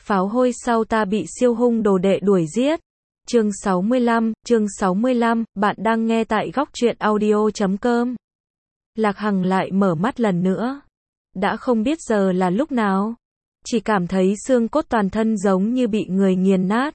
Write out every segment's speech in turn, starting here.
Pháo hôi sau ta bị siêu hung đồ đệ đuổi giết. Chương 65, bạn đang nghe tại góc truyện audio.com. Lạc Hằng lại mở mắt lần nữa. Đã không biết giờ là lúc nào. Chỉ cảm thấy xương cốt toàn thân giống như bị người nghiền nát.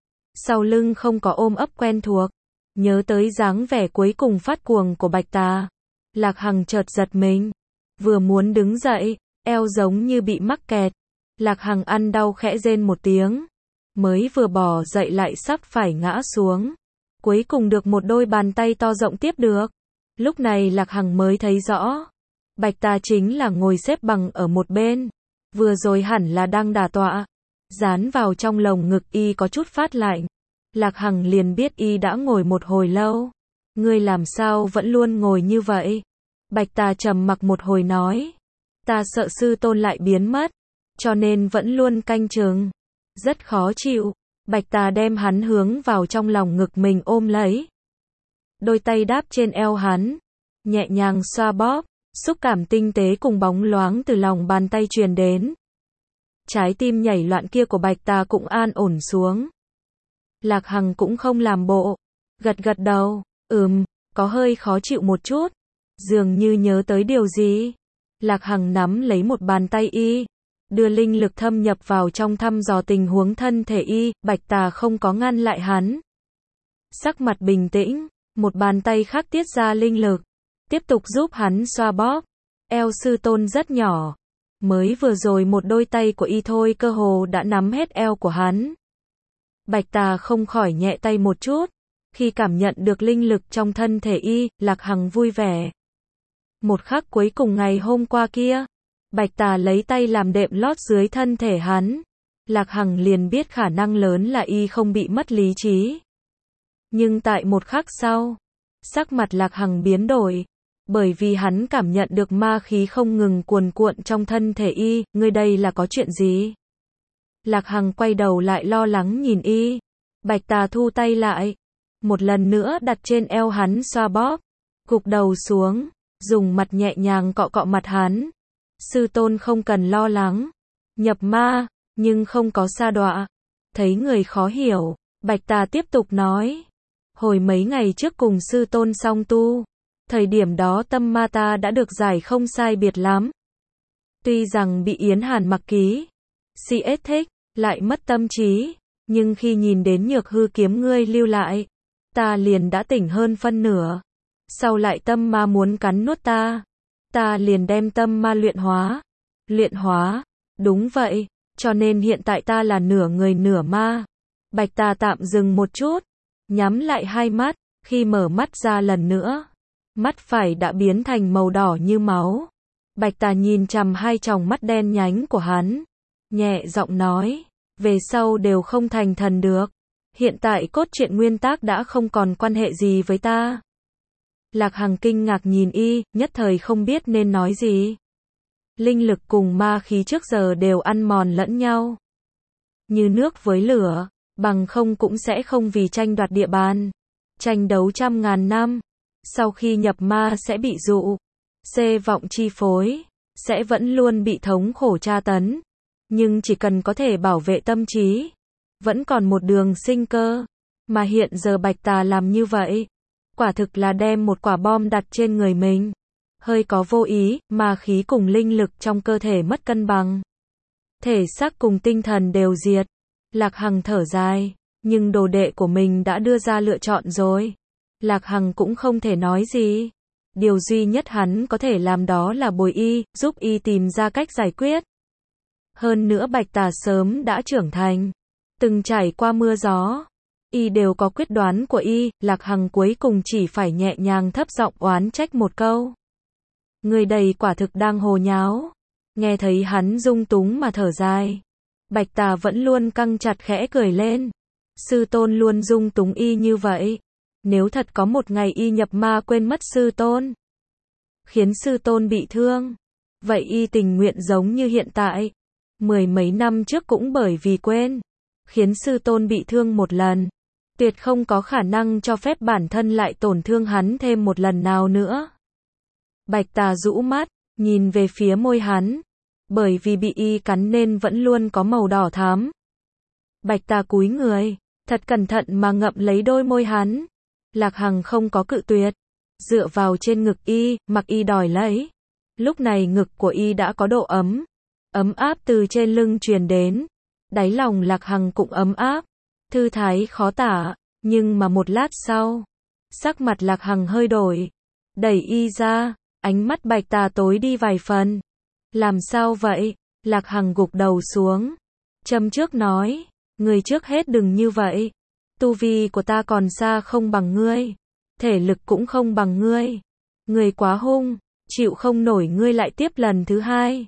Sau lưng không có ôm ấp quen thuộc. Nhớ tới dáng vẻ cuối cùng phát cuồng của Bạch Tà. Lạc Hằng chợt giật mình. Vừa muốn đứng dậy, eo giống như bị mắc kẹt. Lạc Hằng ăn đau khẽ rên một tiếng. Mới vừa bò dậy lại sắp phải ngã xuống. Cuối cùng được một đôi bàn tay to rộng tiếp được. Lúc này Lạc Hằng mới thấy rõ. Bạch Tà chính là ngồi xếp bằng ở một bên. Vừa rồi hẳn là đang đả tọa. Dán vào trong lồng ngực y có chút phát lạnh. Lạc Hằng liền biết y đã ngồi một hồi lâu. Ngươi làm sao vẫn luôn ngồi như vậy? Bạch Tà trầm mặc một hồi nói. Ta sợ sư tôn lại biến mất. Cho nên vẫn luôn canh chừng. Rất khó chịu. Bạch Tà đem hắn hướng vào trong lòng ngực mình ôm lấy. Đôi tay đáp trên eo hắn. Nhẹ nhàng xoa bóp. Xúc cảm tinh tế cùng bóng loáng từ lòng bàn tay truyền đến. Trái tim nhảy loạn kia của Bạch Tà cũng an ổn xuống. Lạc Hằng cũng không làm bộ. Gật gật đầu. Có hơi khó chịu một chút. Dường như nhớ tới điều gì. Lạc Hằng nắm lấy một bàn tay y. Đưa linh lực thâm nhập vào trong thăm dò tình huống thân thể y. Bạch Tà không có ngăn lại hắn. Sắc mặt bình tĩnh. Một bàn tay khác tiết ra linh lực. Tiếp tục giúp hắn xoa bóp. Eo sư tôn rất nhỏ. Mới vừa rồi một đôi tay của y thôi cơ hồ đã nắm hết eo của hắn. Bạch Tà không khỏi nhẹ tay một chút. Khi cảm nhận được linh lực trong thân thể y, Lạc Hằng vui vẻ. Một khắc cuối cùng ngày hôm qua kia, Bạch Tà lấy tay làm đệm lót dưới thân thể hắn. Lạc Hằng liền biết khả năng lớn là y không bị mất lý trí. Nhưng tại một khắc sau, sắc mặt Lạc Hằng biến đổi. Bởi vì hắn cảm nhận được ma khí không ngừng cuồn cuộn trong thân thể y. Ngươi đây là có chuyện gì? Lạc Hằng quay đầu lại lo lắng nhìn y. Bạch Tà thu tay lại. Một lần nữa đặt trên eo hắn xoa bóp. Gục đầu xuống. Dùng mặt nhẹ nhàng cọ cọ mặt hắn. Sư tôn không cần lo lắng. Nhập ma, nhưng không có sa đọa. Thấy người khó hiểu, Bạch Tà tiếp tục nói. Hồi mấy ngày trước cùng sư tôn song tu. Thời điểm đó tâm ma ta đã được giải không sai biệt lắm. Tuy rằng bị Yến Hàn mặc ký. CS thích, lại mất tâm trí. Nhưng khi nhìn đến nhược hư kiếm ngươi lưu lại. Ta liền đã tỉnh hơn phân nửa. Sau lại tâm ma muốn cắn nuốt ta. Ta liền đem tâm ma luyện hóa. Luyện hóa, đúng vậy. Cho nên hiện tại ta là nửa người nửa ma. Bạch Tà tạm dừng một chút. Nhắm lại hai mắt. Khi mở mắt ra lần nữa. Mắt phải đã biến thành màu đỏ như máu. Bạch Tà nhìn chằm hai tròng mắt đen nhánh của hắn. Nhẹ giọng nói. Về sau đều không thành thần được. Hiện tại cốt truyện nguyên tác đã không còn quan hệ gì với ta. Lạc Hằng kinh ngạc nhìn y, nhất thời không biết nên nói gì. Linh lực cùng ma khí trước giờ đều ăn mòn lẫn nhau. Như nước với lửa, bằng không cũng sẽ không vì tranh đoạt địa bàn. Tranh đấu trăm ngàn năm. Sau khi nhập ma sẽ bị dụ. Vọng chi phối. Sẽ vẫn luôn bị thống khổ tra tấn. Nhưng chỉ cần có thể bảo vệ tâm trí. Vẫn còn một đường sinh cơ. Mà hiện giờ Bạch Tà làm như vậy. Quả thực là đem một quả bom đặt trên người mình. Hơi có vô ý, ma khí cùng linh lực trong cơ thể mất cân bằng. Thể xác cùng tinh thần đều diệt. Lạc Hằng thở dài. Nhưng đồ đệ của mình đã đưa ra lựa chọn rồi. Lạc Hằng cũng không thể nói gì. Điều duy nhất hắn có thể làm đó là bồi y, giúp y tìm ra cách giải quyết. Hơn nữa Bạch Tà sớm đã trưởng thành. Từng trải qua mưa gió. Y đều có quyết đoán của y. Lạc Hằng cuối cùng chỉ phải nhẹ nhàng thấp giọng oán trách một câu. Người đầy quả thực đang hồ nháo. Nghe thấy hắn dung túng mà thở dài. Bạch Tà vẫn luôn căng chặt khẽ cười lên. Sư tôn luôn dung túng y như vậy. Nếu thật có một ngày y nhập ma quên mất sư tôn. Khiến sư tôn bị thương. Vậy y tình nguyện giống như hiện tại. Mười mấy năm trước cũng bởi vì quên. Khiến sư tôn bị thương một lần. Tuyệt không có khả năng cho phép bản thân lại tổn thương hắn thêm một lần nào nữa. Bạch Tà rũ mắt, nhìn về phía môi hắn. bởi vì bị y cắn nên vẫn luôn có màu đỏ thắm. Bạch Tà cúi người, thật cẩn thận mà ngậm lấy đôi môi hắn. Lạc Hằng không có cự tuyệt, dựa vào trên ngực y, mặc y đòi lấy. Lúc này ngực của y đã có độ ấm áp từ trên lưng truyền đến. Đáy lòng Lạc Hằng cũng ấm áp, thư thái khó tả, nhưng mà một lát sau, sắc mặt Lạc Hằng hơi đổi, đẩy y ra, ánh mắt Bạch Tà tối đi vài phần. Làm sao vậy? Lạc Hằng gục đầu xuống, châm trước nói, người trước hết đừng như vậy. Tu vi của ta còn xa không bằng ngươi, thể lực cũng không bằng ngươi. Ngươi quá hung, chịu không nổi ngươi lại tiếp lần thứ hai.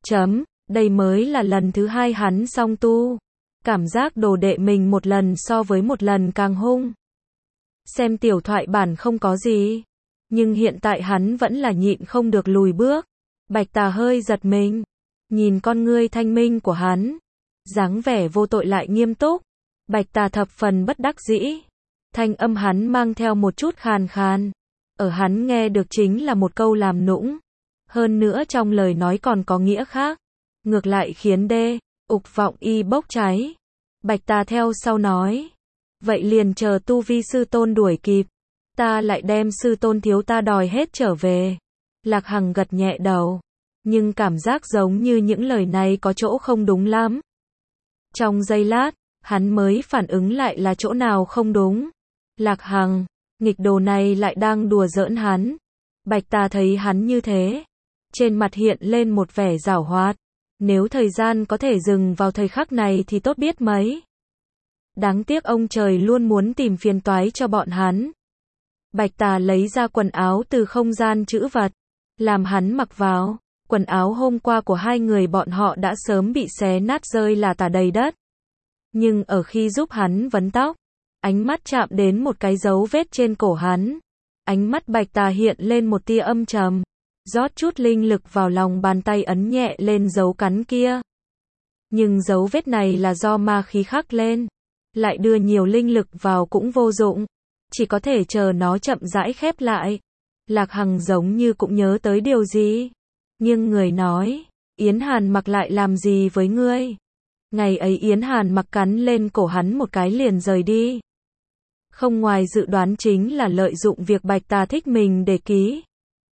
Đây mới là lần thứ hai hắn song tu. Cảm giác đồ đệ mình một lần so với một lần càng hung. Xem tiểu thoại bản không có gì, nhưng hiện tại hắn vẫn là nhịn không được lùi bước. Bạch Tà hơi giật mình, nhìn con ngươi thanh minh của hắn, dáng vẻ vô tội lại nghiêm túc. Bạch Tà thập phần bất đắc dĩ, thanh âm hắn mang theo một chút khàn khàn. Ở hắn nghe được chính là một câu làm nũng, hơn nữa trong lời nói còn có nghĩa khác, ngược lại khiến ục vọng y bốc cháy. Bạch Tà theo sau nói, vậy liền chờ tu vi sư tôn đuổi kịp, ta lại đem sư tôn thiếu ta đòi hết trở về. Lạc Hằng gật nhẹ đầu, nhưng cảm giác giống như những lời này có chỗ không đúng lắm. Trong giây lát, hắn mới phản ứng lại là chỗ nào không đúng. Lạc Hằng, nghịch đồ này lại đang đùa giỡn hắn. Bạch Tà thấy hắn như thế, trên mặt hiện lên một vẻ giảo hoạt. Nếu thời gian có thể dừng vào thời khắc này thì tốt biết mấy. Đáng tiếc ông trời luôn muốn tìm phiền toái cho bọn hắn. Bạch Tà lấy ra quần áo từ không gian trữ vật, làm hắn mặc vào. Quần áo hôm qua của hai người bọn họ đã sớm bị xé nát rơi là tả đầy đất. Nhưng ở khi giúp hắn vấn tóc, ánh mắt chạm đến một cái dấu vết trên cổ hắn. Ánh mắt Bạch Tà hiện lên một tia âm trầm, rót chút linh lực vào lòng bàn tay ấn nhẹ lên dấu cắn kia. Nhưng dấu vết này là do ma khí khắc lên, lại đưa nhiều linh lực vào cũng vô dụng, chỉ có thể chờ nó chậm rãi khép lại. Lạc Hằng giống như cũng nhớ tới điều gì, nhưng người nói, Yến Hàn Mặc lại làm gì với ngươi? Ngày ấy Yến Hàn Mặc cắn lên cổ hắn một cái liền rời đi. Không ngoài dự đoán chính là lợi dụng việc Bạch Tà thích mình để ký.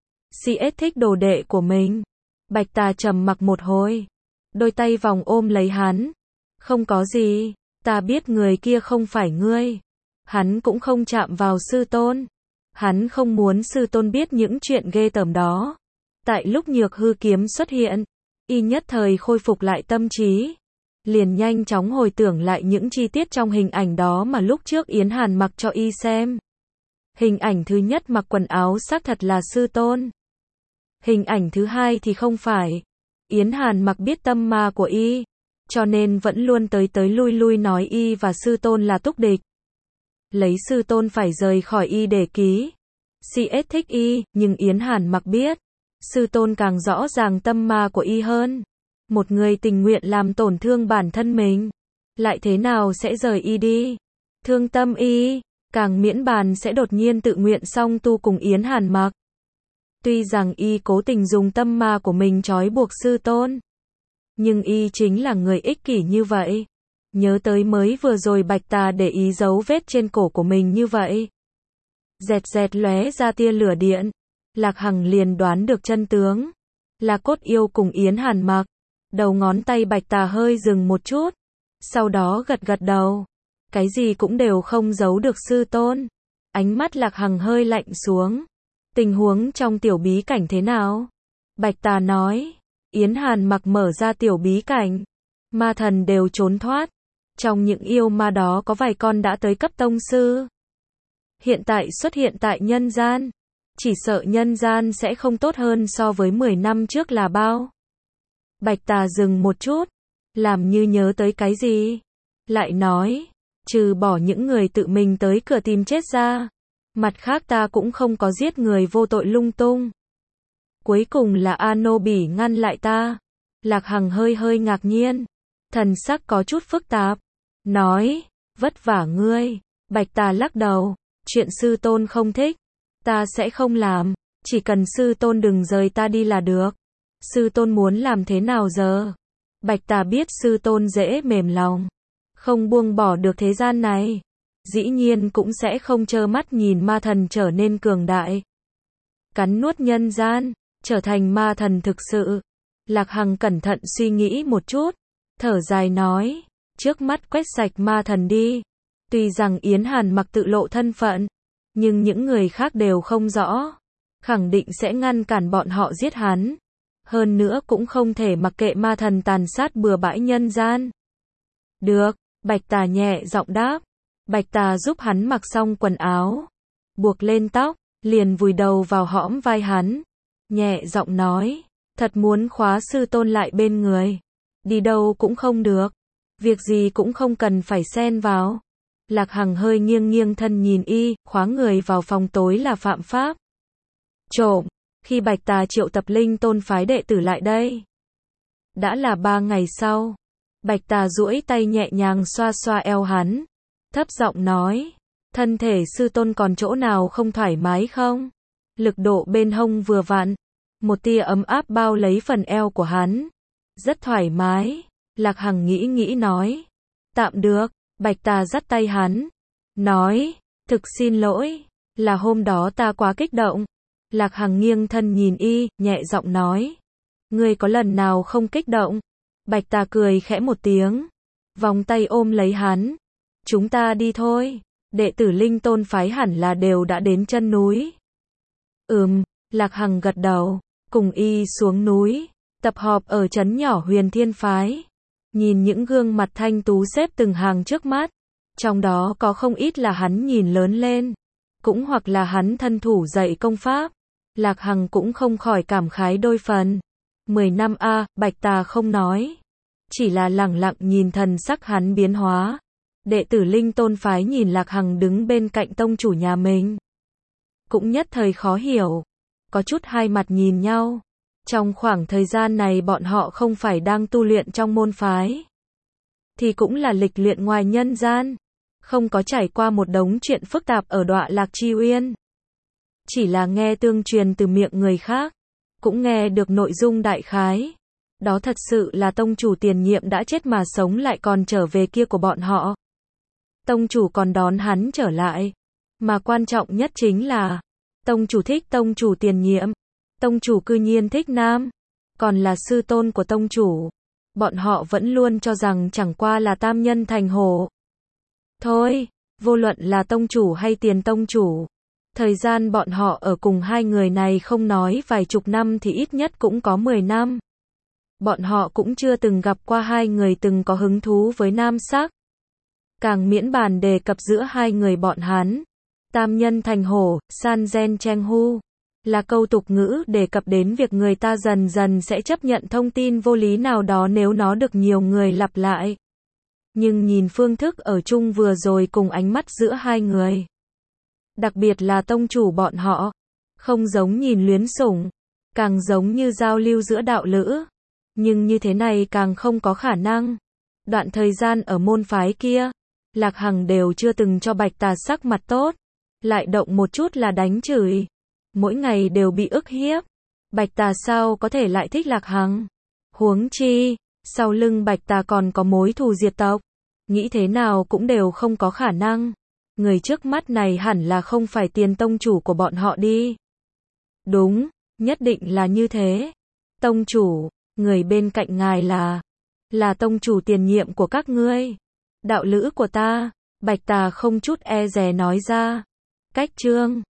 CS thích đồ đệ của mình. Bạch Tà trầm mặc một hồi, đôi tay vòng ôm lấy hắn. Không có gì, ta biết người kia không phải ngươi. Hắn cũng không chạm vào sư tôn. Hắn không muốn sư tôn biết những chuyện ghê tởm đó. Tại lúc Nhược Hư kiếm xuất hiện, y nhất thời khôi phục lại tâm trí, liền nhanh chóng hồi tưởng lại những chi tiết trong hình ảnh đó mà lúc trước Yến Hàn Mặc cho y xem. Hình ảnh thứ nhất mặc quần áo xác thật là sư tôn. Hình ảnh thứ hai thì không phải. Yến Hàn Mặc biết tâm ma của y, cho nên vẫn luôn tới tới lui lui nói y và sư tôn là túc địch. Lấy sư tôn phải rời khỏi y để ký. CS thích y, nhưng Yến Hàn Mặc biết, sư tôn càng rõ ràng tâm ma của y hơn. Một người tình nguyện làm tổn thương bản thân mình, lại thế nào sẽ rời y đi? Thương tâm y, càng miễn bàn sẽ đột nhiên tự nguyện song tu cùng Yến Hàn Mặc. Tuy rằng y cố tình dùng tâm ma của mình trói buộc sư tôn, nhưng y chính là người ích kỷ như vậy. Nhớ tới mới vừa rồi Bạch Tà để ý dấu vết trên cổ của mình như vậy. Dẹt dẹt lóe ra tia lửa điện. Lạc Hằng liền đoán được chân tướng. Là Cốt Yêu cùng Yến Hàn Mặc. Đầu ngón tay Bạch Tà hơi dừng một chút, sau đó gật gật đầu. Cái gì cũng đều không giấu được sư tôn. Ánh mắt Lạc Hằng hơi lạnh xuống. Tình huống trong tiểu bí cảnh thế nào? Bạch Tà nói. Yến Hàn Mặc mở ra tiểu bí cảnh. Ma thần đều trốn thoát. Trong những yêu ma đó có vài con đã tới cấp tông sư. Hiện tại xuất hiện tại nhân gian. Chỉ sợ nhân gian sẽ không tốt hơn so với 10 năm trước là bao. Bạch Tà dừng một chút, làm như nhớ tới cái gì. Lại nói, trừ bỏ những người tự mình tới cửa tìm chết ra, mặt khác ta cũng không có giết người vô tội lung tung. Cuối cùng là Ano Bỉ ngăn lại ta. Lạc Hằng hơi hơi ngạc nhiên, thần sắc có chút phức tạp, nói, vất vả ngươi. Bạch Tà lắc đầu, chuyện sư tôn không thích, ta sẽ không làm, chỉ cần sư tôn đừng rời ta đi là được. Sư tôn muốn làm thế nào giờ? Bạch Tà biết sư tôn dễ mềm lòng, không buông bỏ được thế gian này, dĩ nhiên cũng sẽ không trơ mắt nhìn ma thần trở nên cường đại, cắn nuốt nhân gian, trở thành ma thần thực sự. Lạc Hằng cẩn thận suy nghĩ một chút, thở dài nói, trước mắt quét sạch ma thần đi. Tuy rằng Yến Hàn Mặc tự lộ thân phận, nhưng những người khác đều không rõ, khẳng định sẽ ngăn cản bọn họ giết hắn. Hơn nữa cũng không thể mặc kệ ma thần tàn sát bừa bãi nhân gian. Được, Bạch Tà nhẹ giọng đáp. Bạch Tà giúp hắn mặc xong quần áo, buộc lên tóc, liền vùi đầu vào hõm vai hắn, nhẹ giọng nói, thật muốn khóa sư tôn lại bên người, đi đâu cũng không được, việc gì cũng không cần phải xen vào. Lạc Hằng hơi nghiêng nghiêng thân nhìn y, khóa người vào phòng tối là phạm pháp. Trộm, khi Bạch Tà triệu tập Linh Tôn phái đệ tử lại đây. Đã là 3 ngày sau, Bạch Tà duỗi tay nhẹ nhàng xoa xoa eo hắn, thấp giọng nói, thân thể sư tôn còn chỗ nào không thoải mái không? Lực độ bên hông vừa vặn, một tia ấm áp bao lấy phần eo của hắn. Rất thoải mái, Lạc Hằng nghĩ nghĩ nói. Tạm được, Bạch Tà dắt tay hắn, nói, thực xin lỗi, là hôm đó ta quá kích động. Lạc Hằng nghiêng thân nhìn y, nhẹ giọng nói, ngươi có lần nào không kích động? Bạch Tà cười khẽ một tiếng, vòng tay ôm lấy hắn. Chúng ta đi thôi, đệ tử Linh Tôn phái hẳn là đều đã đến chân núi. Lạc Hằng gật đầu, cùng y xuống núi, tập họp ở trấn nhỏ Huyền Thiên phái. Nhìn những gương mặt thanh tú xếp từng hàng trước mắt, trong đó có không ít là hắn nhìn lớn lên, cũng hoặc là hắn thân thủ dạy công pháp. Lạc Hằng cũng không khỏi cảm khái đôi phần. 10 năm a, Bạch Tà không nói, chỉ là lẳng lặng nhìn thần sắc hắn biến hóa. Đệ tử Linh Tôn phái nhìn Lạc Hằng đứng bên cạnh tông chủ nhà mình, cũng nhất thời khó hiểu, có chút hai mặt nhìn nhau. Trong khoảng thời gian này bọn họ không phải đang tu luyện trong môn phái, thì cũng là lịch luyện ngoài nhân gian, không có trải qua một đống chuyện phức tạp ở Đọa Lạc Chi Uyên. Chỉ là nghe tương truyền từ miệng người khác, cũng nghe được nội dung đại khái. Đó thật sự là tông chủ tiền nhiệm đã chết mà sống lại còn trở về kia của bọn họ. Tông chủ còn đón hắn trở lại. Mà quan trọng nhất chính là, tông chủ thích tông chủ tiền nhiệm. Tông chủ cư nhiên thích nam, còn là sư tôn của tông chủ. Bọn họ vẫn luôn cho rằng chẳng qua là tam nhân thành hổ. Thôi, vô luận là tông chủ hay tiền tông chủ, thời gian bọn họ ở cùng hai người này không nói vài chục năm thì ít nhất cũng có 10 năm. Bọn họ cũng chưa từng gặp qua hai người từng có hứng thú với nam sắc. Càng miễn bàn đề cập giữa hai người bọn hắn. Tam nhân thành hổ, san gen cheng hu, là câu tục ngữ đề cập đến việc người ta dần dần sẽ chấp nhận thông tin vô lý nào đó nếu nó được nhiều người lặp lại. Nhưng nhìn phương thức ở chung vừa rồi cùng ánh mắt giữa hai người, đặc biệt là tông chủ bọn họ, không giống nhìn luyến sủng, càng giống như giao lưu giữa đạo lữ. Nhưng như thế này càng không có khả năng. Đoạn thời gian ở môn phái kia, Lạc Hằng đều chưa từng cho Bạch Tà sắc mặt tốt, lại động một chút là đánh chửi, mỗi ngày đều bị ức hiếp. Bạch Tà sao có thể lại thích Lạc Hằng? Huống chi, sau lưng Bạch Tà còn có mối thù diệt tộc, nghĩ thế nào cũng đều không có khả năng. Người trước mắt này hẳn là không phải tiền tông chủ của bọn họ đi. Đúng, nhất định là như thế. Tông chủ, người bên cạnh ngài là tông chủ tiền nhiệm của các ngươi. Đạo lữ của ta, Bạch Tà không chút e dè nói ra. Cách chương